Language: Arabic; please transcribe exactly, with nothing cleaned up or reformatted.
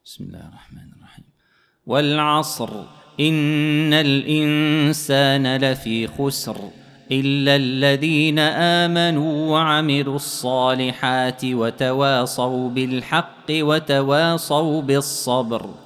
بسم الله الرحمن الرحيم. والعصر إن الإنسان لفي خسر إلا الذين آمنوا وعملوا الصالحات وتواصوا بالحق وتواصوا بالصبر.